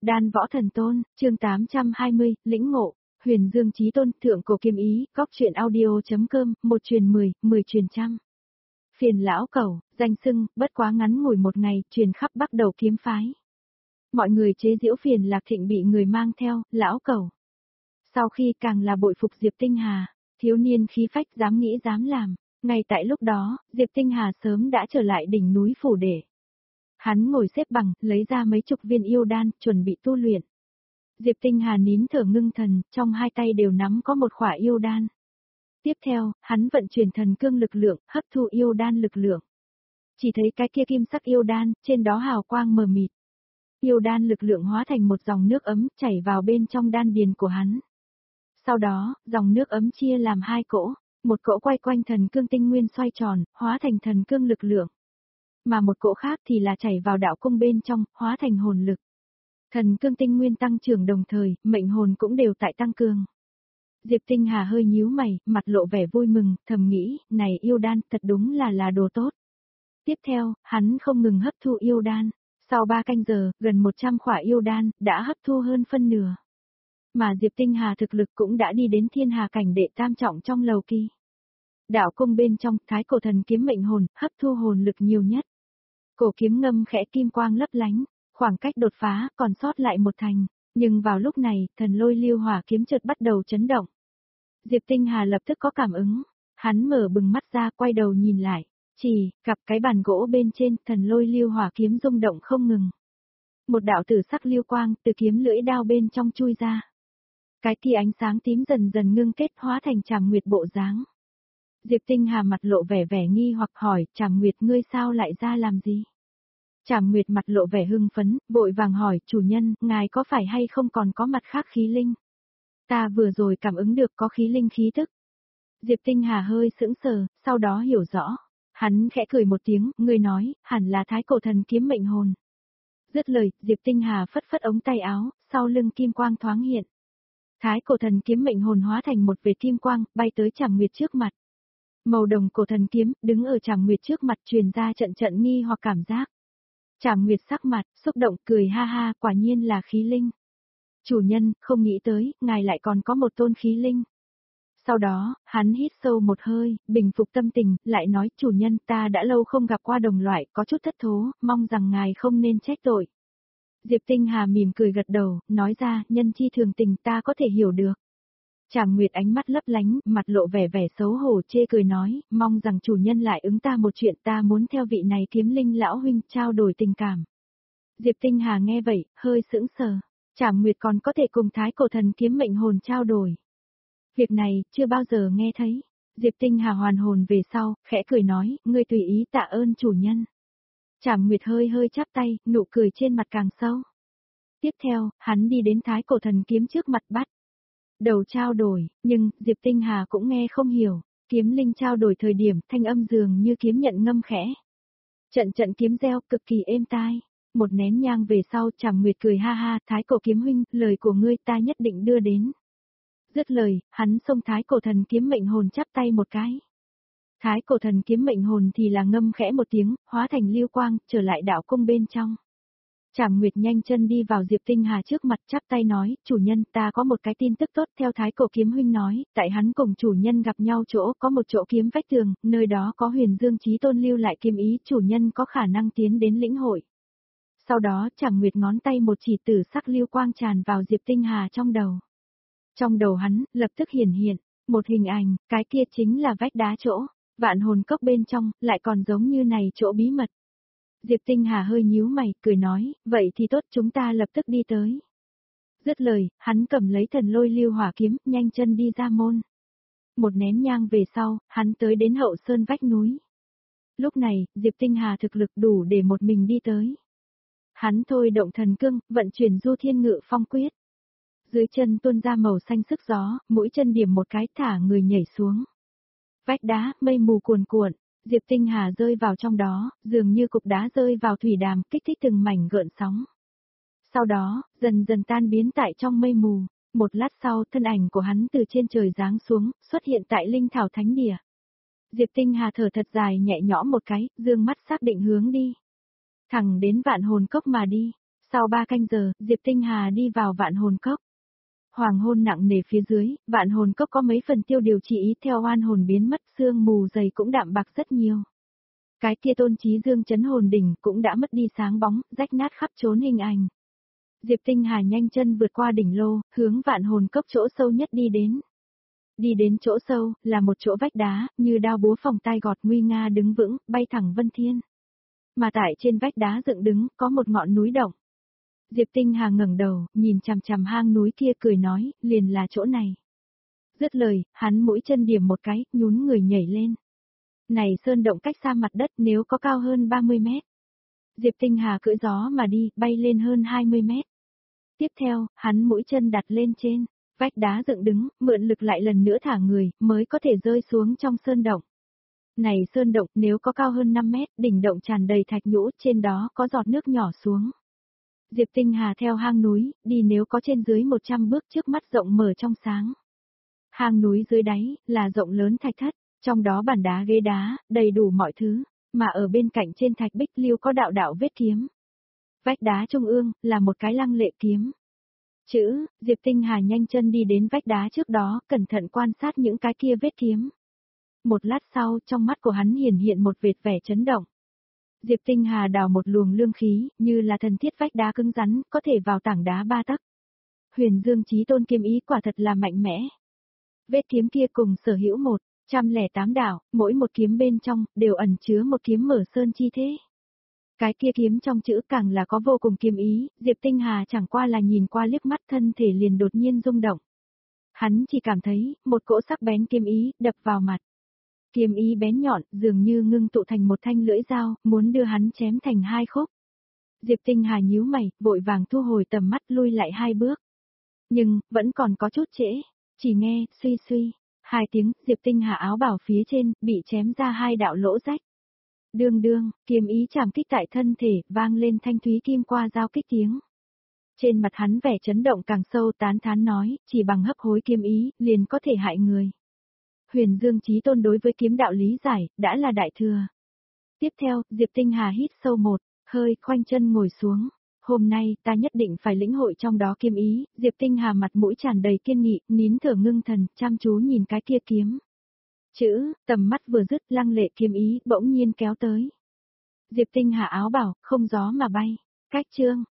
Đan Võ Thần Tôn, chương 820, lĩnh ngộ, Huyền Dương Chí Tôn, thượng cổ kiếm ý, góc truyện audio.com, một truyền 10, 10 truyền trăm. Phiền lão cẩu, danh xưng, bất quá ngắn ngủi một ngày, truyền khắp Bắc Đầu kiếm phái. Mọi người chế giễu Phiền Lạc Thịnh bị người mang theo, lão cẩu. Sau khi càng là bội phục Diệp Tinh Hà, thiếu niên khí phách dám nghĩ dám làm, ngay tại lúc đó, Diệp Tinh Hà sớm đã trở lại đỉnh núi phủ để. Hắn ngồi xếp bằng, lấy ra mấy chục viên yêu đan, chuẩn bị tu luyện. Diệp Tinh Hà nín thở ngưng thần, trong hai tay đều nắm có một khỏa yêu đan. Tiếp theo, hắn vận chuyển thần cương lực lượng, hấp thu yêu đan lực lượng. Chỉ thấy cái kia kim sắc yêu đan, trên đó hào quang mờ mịt. Yêu đan lực lượng hóa thành một dòng nước ấm, chảy vào bên trong đan điền của hắn. Sau đó, dòng nước ấm chia làm hai cỗ, một cỗ quay quanh thần cương tinh nguyên xoay tròn, hóa thành thần cương lực lượng. Mà một cỗ khác thì là chảy vào đạo cung bên trong, hóa thành hồn lực. Thần cương tinh nguyên tăng trưởng đồng thời, mệnh hồn cũng đều tại tăng cường. Diệp Tinh Hà hơi nhíu mày, mặt lộ vẻ vui mừng, thầm nghĩ, này yêu đan thật đúng là đồ tốt. Tiếp theo, hắn không ngừng hấp thu yêu đan. Sau 3 canh giờ, gần 100 khỏa yêu đan, đã hấp thu hơn phân nửa. Mà Diệp Tinh Hà thực lực cũng đã đi đến thiên hà cảnh đệ tam trọng trong lầu kỳ. Đạo cung bên trong, thái cổ thần kiếm mệnh hồn, hấp thu hồn lực nhiều nhất. Cổ kiếm ngâm khẽ kim quang lấp lánh, khoảng cách đột phá còn sót lại một thành, nhưng vào lúc này, thần lôi lưu hỏa kiếm chợt bắt đầu chấn động. Diệp Tinh Hà lập tức có cảm ứng, hắn mở bừng mắt ra quay đầu nhìn lại, chỉ gặp cái bàn gỗ bên trên thần lôi lưu hỏa kiếm rung động không ngừng. Một đạo tử sắc lưu quang từ kiếm lưỡi đao bên trong chui ra. Cái kia ánh sáng tím dần dần ngưng kết hóa thành Trảm Nguyệt bộ dáng. Diệp Tinh Hà mặt lộ vẻ nghi hoặc hỏi, Trảm Nguyệt ngươi sao lại ra làm gì? Trảm Nguyệt mặt lộ vẻ hưng phấn, vội vàng hỏi, chủ nhân, ngài có phải hay không còn có mặt khác khí linh? Ta vừa rồi cảm ứng được có khí linh khí tức. Diệp Tinh Hà hơi sững sờ, sau đó hiểu rõ. Hắn khẽ cười một tiếng, ngươi nói, hẳn là thái cổ thần kiếm mệnh hồn. Dứt lời, Diệp Tinh Hà phất phất ống tay áo, sau lưng kim quang thoáng hiện. Thái cổ thần kiếm mệnh hồn hóa thành một vệt kim quang, bay tới Trảm Nguyệt trước mặt. Màu đồng cổ thần kiếm, đứng ở Trảm Nguyệt trước mặt truyền ra trận nghi hoặc cảm giác. Trảm Nguyệt sắc mặt, xúc động cười ha ha, quả nhiên là khí linh. Chủ nhân, không nghĩ tới, ngài lại còn có một tôn khí linh. Sau đó, hắn hít sâu một hơi, bình phục tâm tình, lại nói, chủ nhân, ta đã lâu không gặp qua đồng loại, có chút thất thố, mong rằng ngài không nên trách tội. Diệp Tinh Hà mỉm cười gật đầu, nói ra, nhân chi thường tình ta có thể hiểu được. Trảm Nguyệt ánh mắt lấp lánh, mặt lộ vẻ xấu hổ chê cười nói, mong rằng chủ nhân lại ứng ta một chuyện, ta muốn theo vị này kiếm linh lão huynh trao đổi tình cảm. Diệp Tinh Hà nghe vậy, hơi sững sờ, Trảm Nguyệt còn có thể cùng thái cổ thần kiếm mệnh hồn trao đổi. Việc này, chưa bao giờ nghe thấy. Diệp Tinh Hà hoàn hồn về sau, khẽ cười nói, ngươi tùy ý tạ ơn chủ nhân. Trảm Nguyệt hơi chắp tay, nụ cười trên mặt càng sâu. Tiếp theo, hắn đi đến thái cổ thần kiếm trước mặt bắt đầu trao đổi, nhưng, Diệp Tinh Hà cũng nghe không hiểu, kiếm linh trao đổi thời điểm thanh âm dường như kiếm nhận ngâm khẽ. Trận kiếm reo cực kỳ êm tai, một nén nhang về sau Trảm Nguyệt cười ha ha, thái cổ kiếm huynh, lời của ngươi ta nhất định đưa đến. Dứt lời, hắn xông thái cổ thần kiếm mệnh hồn chắp tay một cái. Thái cổ thần kiếm mệnh hồn thì là ngâm khẽ một tiếng, hóa thành lưu quang, trở lại đạo cung bên trong. Trảm Nguyệt nhanh chân đi vào Diệp Tinh Hà trước mặt chắp tay nói, chủ nhân ta có một cái tin tức tốt theo thái cổ kiếm huynh nói, tại hắn cùng chủ nhân gặp nhau chỗ có một chỗ kiếm vách tường, nơi đó có Huyền Dương Chí Tôn lưu lại kiếm ý, chủ nhân có khả năng tiến đến lĩnh hội. Sau đó Trảm Nguyệt ngón tay một chỉ tử sắc lưu quang tràn vào Diệp Tinh Hà trong đầu. Trong đầu hắn, lập tức hiện, một hình ảnh, cái kia chính là vách đá chỗ, vạn hồn cốc bên trong, lại còn giống như này chỗ bí mật. Diệp Tinh Hà hơi nhíu mày, cười nói, vậy thì tốt chúng ta lập tức đi tới. Dứt lời, hắn cầm lấy thần lôi lưu hỏa kiếm, nhanh chân đi ra môn. Một nén nhang về sau, hắn tới đến hậu sơn vách núi. Lúc này, Diệp Tinh Hà thực lực đủ để một mình đi tới. Hắn thôi động thần cương, vận chuyển du thiên ngự phong quyết. Dưới chân tuôn ra màu xanh sức gió, mũi chân điểm một cái thả người nhảy xuống. Vách đá, mây mù cuồn cuộn, Diệp Tinh Hà rơi vào trong đó, dường như cục đá rơi vào thủy đàm, kích thích từng mảnh gợn sóng. Sau đó, dần dần tan biến tại trong mây mù, một lát sau thân ảnh của hắn từ trên trời giáng xuống, xuất hiện tại linh thảo thánh địa. Diệp Tinh Hà thở thật dài nhẹ nhõm một cái, dương mắt xác định hướng đi. Thẳng đến vạn hồn cốc mà đi. Sau 3 canh giờ, Diệp Tinh Hà đi vào Vạn Hồn Cốc. Hoàng hôn nặng nề phía dưới, Vạn Hồn Cốc có mấy phần tiêu điều chỉ ý theo oan hồn biến mất, sương mù dày cũng đạm bạc rất nhiều. Cái kia Tôn Chí Dương chấn hồn đỉnh cũng đã mất đi sáng bóng, rách nát khắp chốn hình ảnh. Diệp Tinh Hà nhanh chân vượt qua đỉnh lô, hướng Vạn Hồn Cốc chỗ sâu nhất đi đến. Đi đến chỗ sâu, là một chỗ vách đá, như đao búa phòng tai gọt nguy nga đứng vững, bay thẳng vân thiên. Mà tại trên vách đá dựng đứng, có một ngọn núi động. Diệp Tinh Hà ngẩng đầu, nhìn chằm chằm hang núi kia cười nói, liền là chỗ này. Dứt lời, hắn mũi chân điểm một cái, nhún người nhảy lên. Này sơn động cách xa mặt đất nếu có cao hơn 30 mét. Diệp Tinh Hà cưỡi gió mà đi, bay lên hơn 20 mét. Tiếp theo, hắn mũi chân đặt lên trên, vách đá dựng đứng, mượn lực lại lần nữa thả người, mới có thể rơi xuống trong sơn động. Này sơn động nếu có cao hơn 5 mét, đỉnh động tràn đầy thạch nhũ, trên đó có giọt nước nhỏ xuống. Diệp Tinh Hà theo hang núi, đi nếu có trên dưới 100 bước trước mắt rộng mở trong sáng. Hang núi dưới đáy, là rộng lớn thạch thất, trong đó bàn đá ghế đá, đầy đủ mọi thứ, mà ở bên cạnh trên thạch bích liêu có đạo đạo vết kiếm. Vách đá trung ương, là một cái lăng lệ kiếm. Chữ, Diệp Tinh Hà nhanh chân đi đến vách đá trước đó, cẩn thận quan sát những cái kia vết kiếm. Một lát sau, trong mắt của hắn hiển hiện một vệt vẻ chấn động. Diệp Tinh Hà đào một luồng lương khí, như là thần thiết vách đá cứng rắn, có thể vào tảng đá 3 tấc. Huyền Dương Chí Tôn kiếm ý quả thật là mạnh mẽ. Vết kiếm kia cùng sở hữu 108 đạo, mỗi một kiếm bên trong, đều ẩn chứa một kiếm mở sơn chi thế. Cái kia kiếm trong chữ càng là có vô cùng kiếm ý, Diệp Tinh Hà chẳng qua là nhìn qua liếc mắt thân thể liền đột nhiên rung động. Hắn chỉ cảm thấy, một cỗ sắc bén kiếm ý, đập vào mặt. Kiếm ý bén nhọn, dường như ngưng tụ thành một thanh lưỡi dao, muốn đưa hắn chém thành 2 khúc. Diệp Tinh Hà nhíu mày, vội vàng thu hồi tầm mắt lui lại 2 bước. Nhưng, vẫn còn có chút trễ, chỉ nghe, suy suy, 2 tiếng, Diệp Tinh Hà áo bảo phía trên, bị chém ra 2 đạo lỗ rách. Đương đương, kiếm ý chạm kích tại thân thể, vang lên thanh thúy kim qua giao kích tiếng. Trên mặt hắn vẻ chấn động càng sâu tán thán nói, chỉ bằng hấp hối kiếm ý, liền có thể hại người. Huyền Dương Chí Tôn đối với kiếm đạo lý giải, đã là đại thừa. Tiếp theo, Diệp Tinh Hà hít sâu một hơi, khoanh chân ngồi xuống. Hôm nay, ta nhất định phải lĩnh hội trong đó kiếm ý, Diệp Tinh Hà mặt mũi tràn đầy kiên nghị, nín thở ngưng thần, chăm chú nhìn cái kia kiếm. Chữ, tầm mắt vừa dứt, lăng lệ kiếm ý, bỗng nhiên kéo tới. Diệp Tinh Hà áo bảo, không gió mà bay. Cách chương,